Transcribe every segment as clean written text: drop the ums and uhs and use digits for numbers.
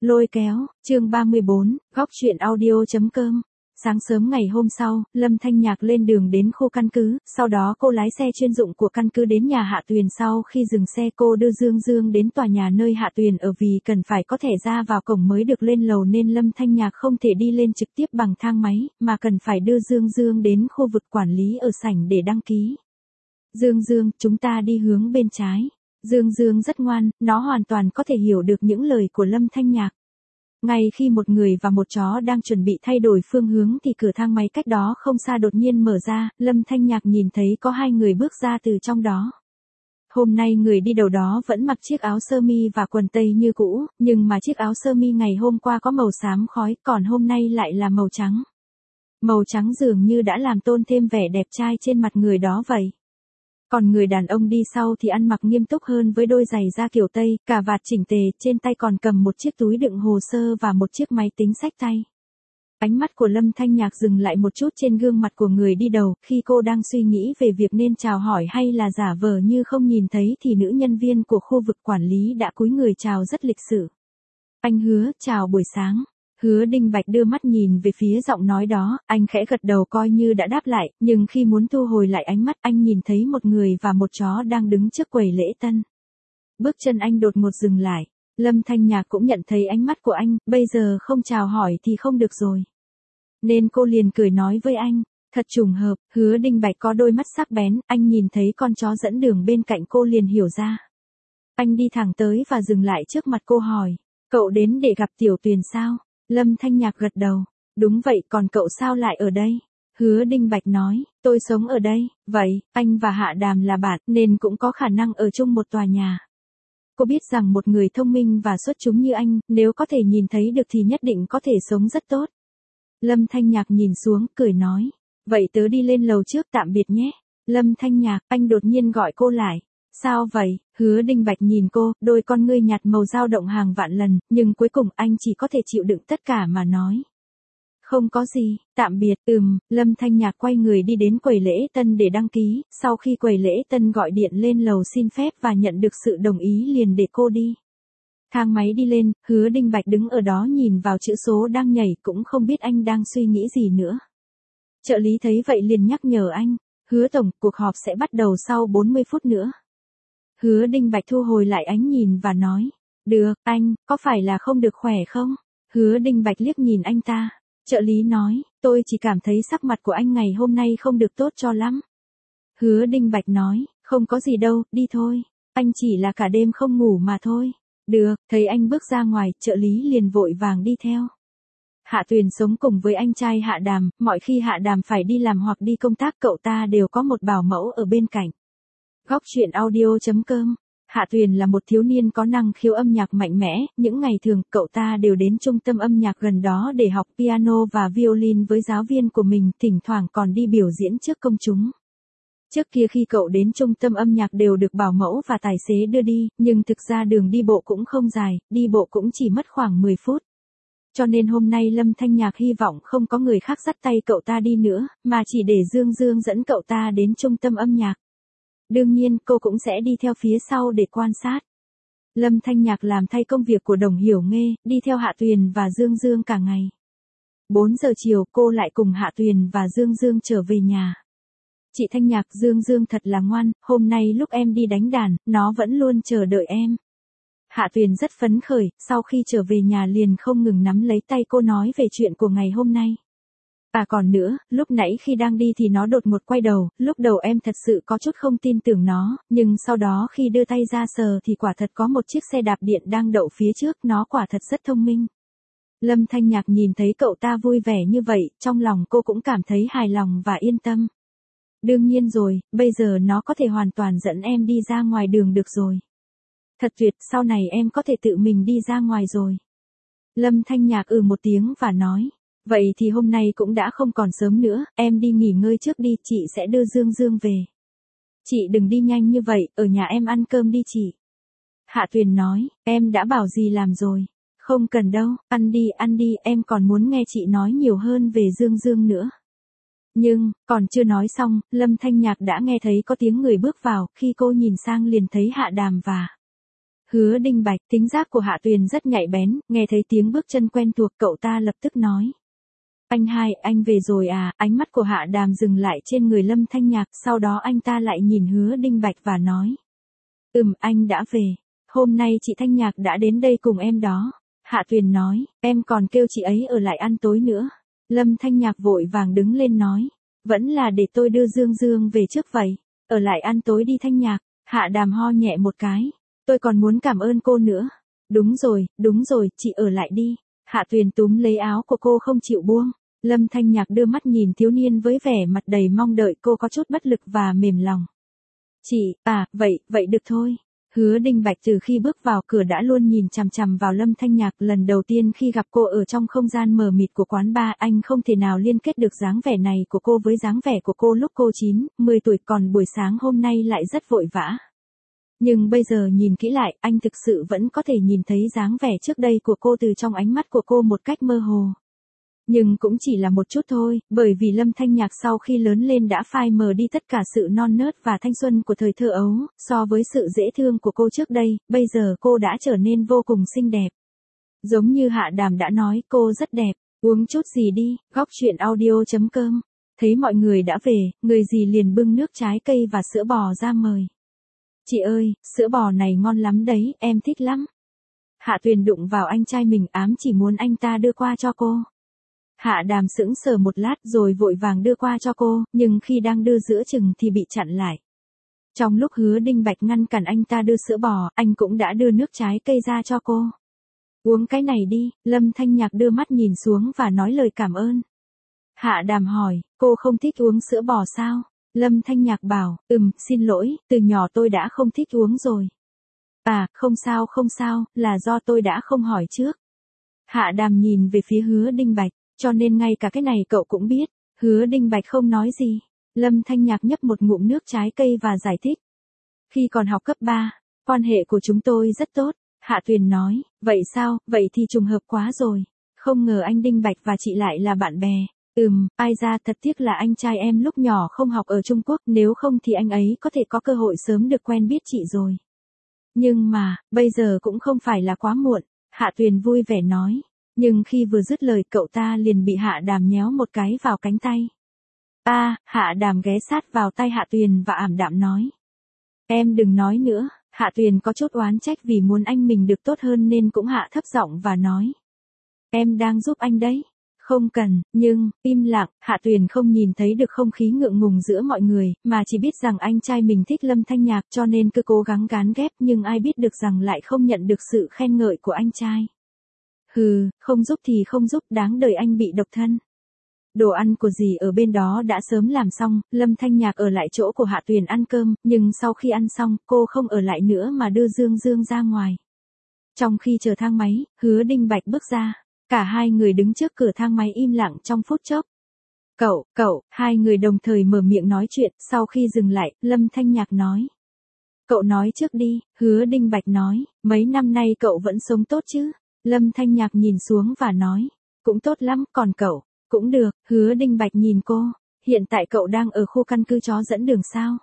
Lôi kéo, chương 34, góc chuyện audio.com. Sáng sớm ngày hôm sau, Lâm Thanh Nhạc lên đường đến khu căn cứ, sau đó cô lái xe chuyên dụng của căn cứ đến nhà Hạ Tuyền. Sau khi dừng xe cô đưa Dương Dương đến tòa nhà nơi Hạ Tuyền ở, vì cần phải có thẻ ra vào cổng mới được lên lầu nên Lâm Thanh Nhạc không thể đi lên trực tiếp bằng thang máy, mà cần phải đưa Dương Dương đến khu vực quản lý ở sảnh để đăng ký. Dương Dương, chúng ta đi hướng bên trái. Dương Dương rất ngoan, nó hoàn toàn có thể hiểu được những lời của Lâm Thanh Nhạc. Ngay khi một người và một chó đang chuẩn bị thay đổi phương hướng thì cửa thang máy cách đó không xa đột nhiên mở ra, Lâm Thanh Nhạc nhìn thấy có hai người bước ra từ trong đó. Hôm nay người đi đầu đó vẫn mặc chiếc áo sơ mi và quần tây như cũ, nhưng mà chiếc áo sơ mi ngày hôm qua có màu xám khói, còn hôm nay lại là màu trắng. Màu trắng dường như đã làm tôn thêm vẻ đẹp trai trên mặt người đó vậy. Còn người đàn ông đi sau thì ăn mặc nghiêm túc hơn với đôi giày da kiểu Tây, cà vạt chỉnh tề, trên tay còn cầm một chiếc túi đựng hồ sơ và một chiếc máy tính xách tay. Ánh mắt của Lâm Thanh Nhạc dừng lại một chút trên gương mặt của người đi đầu, khi cô đang suy nghĩ về việc nên chào hỏi hay là giả vờ như không nhìn thấy thì nữ nhân viên của khu vực quản lý đã cúi người chào rất lịch sự. Anh Hứa, chào buổi sáng. Hứa Đinh Bạch đưa mắt nhìn về phía giọng nói đó, anh khẽ gật đầu coi như đã đáp lại, nhưng khi muốn thu hồi lại ánh mắt anh nhìn thấy một người và một chó đang đứng trước quầy lễ tân. Bước chân anh đột ngột dừng lại, Lâm Thanh Nhạc cũng nhận thấy ánh mắt của anh, bây giờ không chào hỏi thì không được rồi. Nên cô liền cười nói với anh, thật trùng hợp, Hứa Đinh Bạch có đôi mắt sắc bén, anh nhìn thấy con chó dẫn đường bên cạnh cô liền hiểu ra. Anh đi thẳng tới và dừng lại trước mặt cô hỏi, cậu đến để gặp Tiểu Tuyền sao? Lâm Thanh Nhạc gật đầu, đúng vậy, còn cậu sao lại ở đây? Hứa Đinh Bạch nói, tôi sống ở đây, vậy, anh và Hạ Đàm là bạn nên cũng có khả năng ở chung một tòa nhà. Cô biết rằng một người thông minh và xuất chúng như anh, nếu có thể nhìn thấy được thì nhất định có thể sống rất tốt. Lâm Thanh Nhạc nhìn xuống, cười nói, vậy tớ đi lên lầu trước, tạm biệt nhé. Lâm Thanh Nhạc, anh đột nhiên gọi cô lại. Sao vậy? Hứa Đinh Bạch nhìn cô, đôi con ngươi nhạt màu dao động hàng vạn lần, nhưng cuối cùng anh chỉ có thể chịu đựng tất cả mà nói. Không có gì, tạm biệt, Lâm Thanh Nhạc quay người đi đến quầy lễ tân để đăng ký, sau khi quầy lễ tân gọi điện lên lầu xin phép và nhận được sự đồng ý liền để cô đi. Thang máy đi lên, Hứa Đinh Bạch đứng ở đó nhìn vào chữ số đang nhảy, cũng không biết anh đang suy nghĩ gì nữa. Trợ lý thấy vậy liền nhắc nhở anh, Hứa tổng, cuộc họp sẽ bắt đầu sau 40 phút nữa. Hứa Đinh Bạch thu hồi lại ánh nhìn và nói, được, anh, có phải là không được khỏe không? Hứa Đinh Bạch liếc nhìn anh ta. Trợ lý nói, tôi chỉ cảm thấy sắc mặt của anh ngày hôm nay không được tốt cho lắm. Hứa Đinh Bạch nói, không có gì đâu, đi thôi. Anh chỉ là cả đêm không ngủ mà thôi. Được, thấy anh bước ra ngoài, trợ lý liền vội vàng đi theo. Hạ Tuyền sống cùng với anh trai Hạ Đàm, mọi khi Hạ Đàm phải đi làm hoặc đi công tác cậu ta đều có một bảo mẫu ở bên cạnh. Góc chuyện audio.com. Hạ Tuyền là một thiếu niên có năng khiếu âm nhạc mạnh mẽ, những ngày thường cậu ta đều đến trung tâm âm nhạc gần đó để học piano và violin với giáo viên của mình, thỉnh thoảng còn đi biểu diễn trước công chúng. Trước kia khi cậu đến trung tâm âm nhạc đều được bảo mẫu và tài xế đưa đi, nhưng thực ra đường đi bộ cũng không dài, đi bộ cũng chỉ mất khoảng 10 phút. Cho nên hôm nay Lâm Thanh Nhạc hy vọng không có người khác dắt tay cậu ta đi nữa, mà chỉ để Dương Dương dẫn cậu ta đến trung tâm âm nhạc. Đương nhiên cô cũng sẽ đi theo phía sau để quan sát. Lâm Thanh Nhạc làm thay công việc của Đồng Hiểu Nghê, đi theo Hạ Tuyền và Dương Dương cả ngày. 4 giờ chiều cô lại cùng Hạ Tuyền và Dương Dương trở về nhà. Chị Thanh Nhạc, Dương Dương thật là ngoan, hôm nay lúc em đi đánh đàn, nó vẫn luôn chờ đợi em. Hạ Tuyền rất phấn khởi, sau khi trở về nhà liền không ngừng nắm lấy tay cô nói về chuyện của ngày hôm nay. À còn nữa, lúc nãy khi đang đi thì nó đột ngột quay đầu, lúc đầu em thật sự có chút không tin tưởng nó, nhưng sau đó khi đưa tay ra sờ thì quả thật có một chiếc xe đạp điện đang đậu phía trước, nó quả thật rất thông minh. Lâm Thanh Nhạc nhìn thấy cậu ta vui vẻ như vậy, trong lòng cô cũng cảm thấy hài lòng và yên tâm. Đương nhiên rồi, bây giờ nó có thể hoàn toàn dẫn em đi ra ngoài đường được rồi. Thật tuyệt, sau này em có thể tự mình đi ra ngoài rồi. Lâm Thanh Nhạc một tiếng và nói. Vậy thì hôm nay cũng đã không còn sớm nữa, em đi nghỉ ngơi trước đi, chị sẽ đưa Dương Dương về. Chị đừng đi nhanh như vậy, ở nhà em ăn cơm đi chị. Hạ Tuyền nói, em đã bảo gì làm rồi. Không cần đâu, ăn đi, em còn muốn nghe chị nói nhiều hơn về Dương Dương nữa. Nhưng, còn chưa nói xong, Lâm Thanh Nhạc đã nghe thấy có tiếng người bước vào, khi cô nhìn sang liền thấy Hạ Đàm và Hứa Đinh Bạch, tính giác của Hạ Tuyền rất nhạy bén, nghe thấy tiếng bước chân quen thuộc cậu ta lập tức nói. Anh hai, anh về rồi à, ánh mắt của Hạ Đàm dừng lại trên người Lâm Thanh Nhạc, sau đó anh ta lại nhìn Hứa Đinh Bạch và nói. Anh đã về. Hôm nay chị Thanh Nhạc đã đến đây cùng em đó. Hạ Tuyền nói, em còn kêu chị ấy ở lại ăn tối nữa. Lâm Thanh Nhạc vội vàng đứng lên nói. Vẫn là để tôi đưa Dương Dương về trước vậy. Ở lại ăn tối đi Thanh Nhạc. Hạ Đàm ho nhẹ một cái. Tôi còn muốn cảm ơn cô nữa. Đúng rồi, chị ở lại đi. Hạ Tuyền túm lấy áo của cô không chịu buông. Lâm Thanh Nhạc đưa mắt nhìn thiếu niên với vẻ mặt đầy mong đợi, cô có chút bất lực và mềm lòng. Chị, vậy được thôi. Hứa Đinh Bạch từ khi bước vào cửa đã luôn nhìn chằm chằm vào Lâm Thanh Nhạc, lần đầu tiên khi gặp cô ở trong không gian mờ mịt của quán bar, anh không thể nào liên kết được dáng vẻ này của cô với dáng vẻ của cô lúc cô 9, 10 tuổi, còn buổi sáng hôm nay lại rất vội vã. Nhưng bây giờ nhìn kỹ lại, anh thực sự vẫn có thể nhìn thấy dáng vẻ trước đây của cô từ trong ánh mắt của cô một cách mơ hồ. Nhưng cũng chỉ là một chút thôi, bởi vì Lâm Thanh Nhạc sau khi lớn lên đã phai mờ đi tất cả sự non nớt và thanh xuân của thời thơ ấu, so với sự dễ thương của cô trước đây, bây giờ cô đã trở nên vô cùng xinh đẹp. Giống như Hạ Đàm đã nói, cô rất đẹp, uống chút gì đi, góc truyện audio.com. Thấy mọi người đã về, người dì liền bưng nước trái cây và sữa bò ra mời. Chị ơi, sữa bò này ngon lắm đấy, em thích lắm. Hạ Tuyền đụng vào anh trai mình, ám chỉ muốn anh ta đưa qua cho cô. Hạ Đàm sững sờ một lát rồi vội vàng đưa qua cho cô, nhưng khi đang đưa giữa chừng thì bị chặn lại. Trong lúc Hứa Đinh Bạch ngăn cản anh ta đưa sữa bò, anh cũng đã đưa nước trái cây ra cho cô. Uống cái này đi, Lâm Thanh Nhạc đưa mắt nhìn xuống và nói lời cảm ơn. Hạ Đàm hỏi, cô không thích uống sữa bò sao? Lâm Thanh Nhạc bảo, xin lỗi, từ nhỏ tôi đã không thích uống rồi. À, không sao, là do tôi đã không hỏi trước. Hạ Đàm nhìn về phía Hứa Đinh Bạch, cho nên ngay cả cái này cậu cũng biết. Hứa Đinh Bạch không nói gì. Lâm Thanh Nhạc nhấp một ngụm nước trái cây và giải thích. Khi còn học cấp 3, quan hệ của chúng tôi rất tốt. Hạ Tuyền nói, vậy sao, vậy thì trùng hợp quá rồi. Không ngờ anh Đinh Bạch và chị lại là bạn bè. Ai ra, thật tiếc là anh trai em lúc nhỏ không học ở Trung Quốc, nếu không thì anh ấy có thể có cơ hội sớm được quen biết chị rồi. Nhưng mà, bây giờ cũng không phải là quá muộn, Hạ Tuyền vui vẻ nói. Nhưng khi vừa dứt lời cậu ta liền bị Hạ Đàm nhéo một cái vào cánh tay. Hạ Đàm ghé sát vào tay Hạ Tuyền và ảm đạm nói. Em đừng nói nữa, Hạ Tuyền có chút oán trách vì muốn anh mình được tốt hơn nên cũng hạ thấp giọng và nói. Em đang giúp anh đấy. Không cần, nhưng, im lặng, Hạ Tuyền không nhìn thấy được không khí ngượng ngùng giữa mọi người, mà chỉ biết rằng anh trai mình thích Lâm Thanh Nhạc cho nên cứ cố gắng gán ghép, nhưng ai biết được rằng lại không nhận được sự khen ngợi của anh trai. Không giúp thì không giúp, đáng đời anh bị độc thân. Đồ ăn của dì ở bên đó đã sớm làm xong, Lâm Thanh Nhạc ở lại chỗ của Hạ Tuyền ăn cơm, nhưng sau khi ăn xong, cô không ở lại nữa mà đưa Dương Dương ra ngoài. Trong khi chờ thang máy, Hứa Đinh Bạch bước ra. Cả hai người đứng trước cửa thang máy im lặng trong phút chốc. Cậu, hai người đồng thời mở miệng nói chuyện, sau khi dừng lại, Lâm Thanh Nhạc nói. Cậu nói trước đi, Hứa Đinh Bạch nói, mấy năm nay cậu vẫn sống tốt chứ? Lâm Thanh Nhạc nhìn xuống và nói, cũng tốt lắm, còn cậu, cũng được. Hứa Đinh Bạch nhìn cô, hiện tại cậu đang ở khu căn cứ chó dẫn đường sao?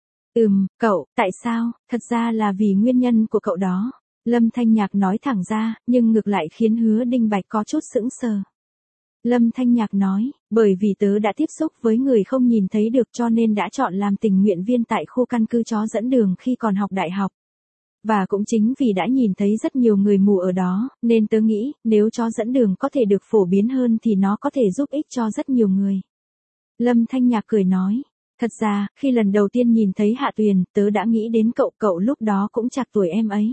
Cậu, tại sao? Thật ra là vì nguyên nhân của cậu đó. Lâm Thanh Nhạc nói thẳng ra, nhưng ngược lại khiến Hứa Đinh Bạch có chút sững sờ. Lâm Thanh Nhạc nói, bởi vì tớ đã tiếp xúc với người không nhìn thấy được cho nên đã chọn làm tình nguyện viên tại khu căn cứ chó dẫn đường khi còn học đại học. Và cũng chính vì đã nhìn thấy rất nhiều người mù ở đó, nên tớ nghĩ, nếu chó dẫn đường có thể được phổ biến hơn thì nó có thể giúp ích cho rất nhiều người. Lâm Thanh Nhạc cười nói, thật ra, khi lần đầu tiên nhìn thấy Hạ Tuyền, tớ đã nghĩ đến cậu lúc đó cũng chạc tuổi em ấy.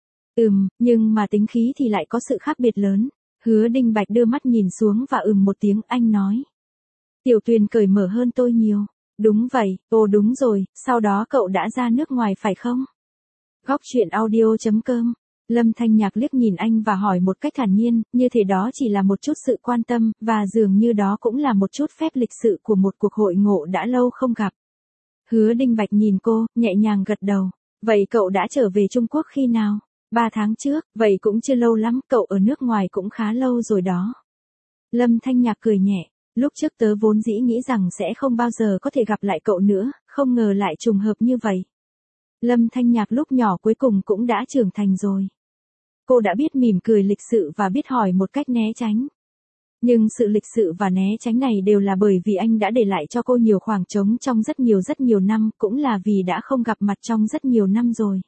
Nhưng mà tính khí thì lại có sự khác biệt lớn. Hứa Đinh Bạch đưa mắt nhìn xuống và một tiếng, anh nói. Tiểu Tuyền cởi mở hơn tôi nhiều. Đúng vậy, đúng rồi, sau đó cậu đã ra nước ngoài phải không? Góc truyện audio.com. Lâm Thanh Nhạc liếc nhìn anh và hỏi một cách thản nhiên, như thể đó chỉ là một chút sự quan tâm, và dường như đó cũng là một chút phép lịch sự của một cuộc hội ngộ đã lâu không gặp. Hứa Đinh Bạch nhìn cô, nhẹ nhàng gật đầu. Vậy cậu đã trở về Trung Quốc khi nào? 3 tháng trước, vậy cũng chưa lâu lắm, cậu ở nước ngoài cũng khá lâu rồi đó. Lâm Thanh Nhạc cười nhẹ, lúc trước tớ vốn dĩ nghĩ rằng sẽ không bao giờ có thể gặp lại cậu nữa, không ngờ lại trùng hợp như vậy. Lâm Thanh Nhạc lúc nhỏ cuối cùng cũng đã trưởng thành rồi. Cô đã biết mỉm cười lịch sự và biết hỏi một cách né tránh. Nhưng sự lịch sự và né tránh này đều là bởi vì anh đã để lại cho cô nhiều khoảng trống trong rất nhiều năm, cũng là vì đã không gặp mặt trong rất nhiều năm rồi.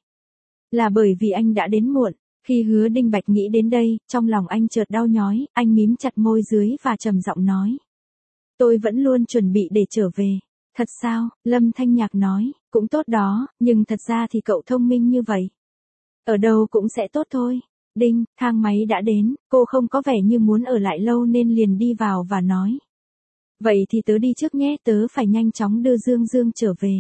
Là bởi vì anh đã đến muộn. Khi Hứa Đinh Bạch nghĩ đến đây, trong lòng anh chợt đau nhói, anh mím chặt môi dưới và trầm giọng nói. Tôi vẫn luôn chuẩn bị để trở về. Thật sao? Lâm Thanh Nhạc nói, cũng tốt đó, nhưng thật ra thì cậu thông minh như vậy. Ở đâu cũng sẽ tốt thôi. Đinh, thang máy đã đến, cô không có vẻ như muốn ở lại lâu nên liền đi vào và nói. Vậy thì tớ đi trước nhé, tớ phải nhanh chóng đưa Dương Dương trở về.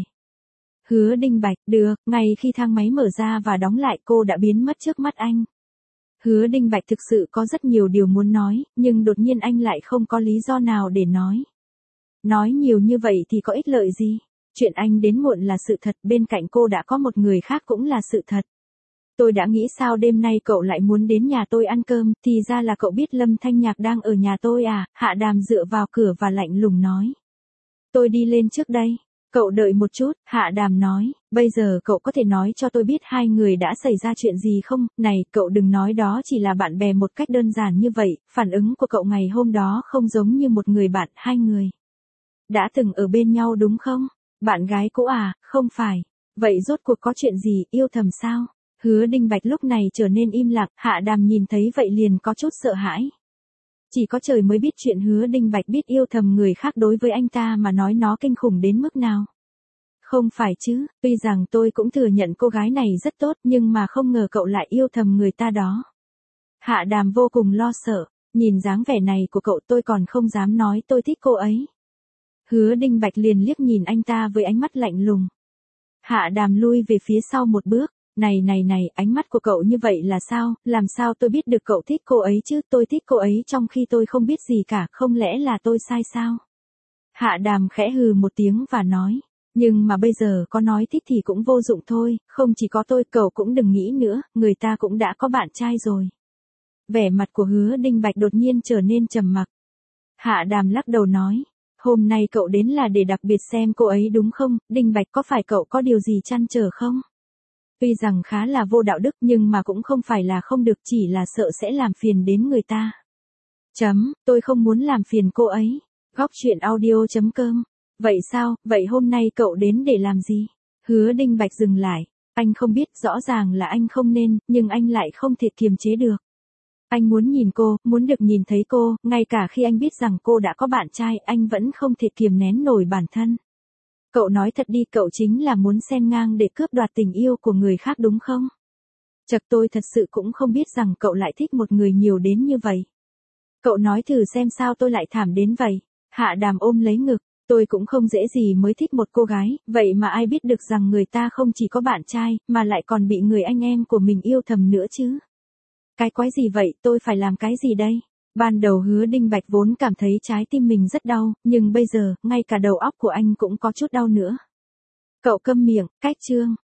Hứa Đinh Bạch, được, ngay khi thang máy mở ra và đóng lại cô đã biến mất trước mắt anh. Hứa Đinh Bạch thực sự có rất nhiều điều muốn nói, nhưng đột nhiên anh lại không có lý do nào để nói. Nói nhiều như vậy thì có ích lợi gì? Chuyện anh đến muộn là sự thật, bên cạnh cô đã có một người khác cũng là sự thật. Tôi đã nghĩ sao đêm nay cậu lại muốn đến nhà tôi ăn cơm, thì ra là cậu biết Lâm Thanh Nhạc đang ở nhà tôi à, Hạ Đàm dựa vào cửa và lạnh lùng nói. Tôi đi lên trước đây. Cậu đợi một chút, Hạ Đàm nói, bây giờ cậu có thể nói cho tôi biết hai người đã xảy ra chuyện gì không, này, cậu đừng nói đó chỉ là bạn bè một cách đơn giản như vậy, phản ứng của cậu ngày hôm đó không giống như một người bạn, hai người. Đã từng ở bên nhau đúng không? Bạn gái cũ à, không phải. Vậy rốt cuộc có chuyện gì, yêu thầm sao? Hứa Đinh Bạch lúc này trở nên im lặng, Hạ Đàm nhìn thấy vậy liền có chút sợ hãi. Chỉ có trời mới biết chuyện Hứa Đinh Bạch biết yêu thầm người khác đối với anh ta mà nói nó kinh khủng đến mức nào. Không phải chứ, tuy rằng tôi cũng thừa nhận cô gái này rất tốt nhưng mà không ngờ cậu lại yêu thầm người ta đó. Hạ Đàm vô cùng lo sợ, nhìn dáng vẻ này của cậu tôi còn không dám nói tôi thích cô ấy. Hứa Đinh Bạch liền liếc nhìn anh ta với ánh mắt lạnh lùng. Hạ Đàm lui về phía sau một bước. Này, ánh mắt của cậu như vậy là sao, làm sao tôi biết được cậu thích cô ấy chứ, tôi thích cô ấy trong khi tôi không biết gì cả, không lẽ là tôi sai sao? Hạ Đàm khẽ hừ một tiếng và nói, nhưng mà bây giờ có nói thích thì cũng vô dụng thôi, không chỉ có tôi, cậu cũng đừng nghĩ nữa, người ta cũng đã có bạn trai rồi. Vẻ mặt của Hứa Đinh Bạch đột nhiên trở nên trầm mặc. Hạ Đàm lắc đầu nói, hôm nay cậu đến là để đặc biệt xem cô ấy đúng không, Đinh Bạch có phải cậu có điều gì trăn trở không? Tuy rằng khá là vô đạo đức nhưng mà cũng không phải là không được, chỉ là sợ sẽ làm phiền đến người ta. Tôi không muốn làm phiền cô ấy. Góc truyện audio.com. Vậy sao, vậy hôm nay cậu đến để làm gì? Hứa Đinh Bạch dừng lại. Anh không biết, rõ ràng là anh không nên, nhưng anh lại không thể kiềm chế được. Anh muốn nhìn cô, muốn được nhìn thấy cô, ngay cả khi anh biết rằng cô đã có bạn trai, anh vẫn không thể kiềm nén nổi bản thân. Cậu nói thật đi, cậu chính là muốn xen ngang để cướp đoạt tình yêu của người khác đúng không? Chật, tôi thật sự cũng không biết rằng cậu lại thích một người nhiều đến như vậy. Cậu nói thử xem sao tôi lại thảm đến vậy. Hạ Đàm ôm lấy ngực, tôi cũng không dễ gì mới thích một cô gái, vậy mà ai biết được rằng người ta không chỉ có bạn trai, mà lại còn bị người anh em của mình yêu thầm nữa chứ. Cái quái gì vậy, tôi phải làm cái gì đây? Ban đầu Hứa Đinh Bạch vốn cảm thấy trái tim mình rất đau, nhưng bây giờ, ngay cả đầu óc của anh cũng có chút đau nữa. Cậu câm miệng, cách chương.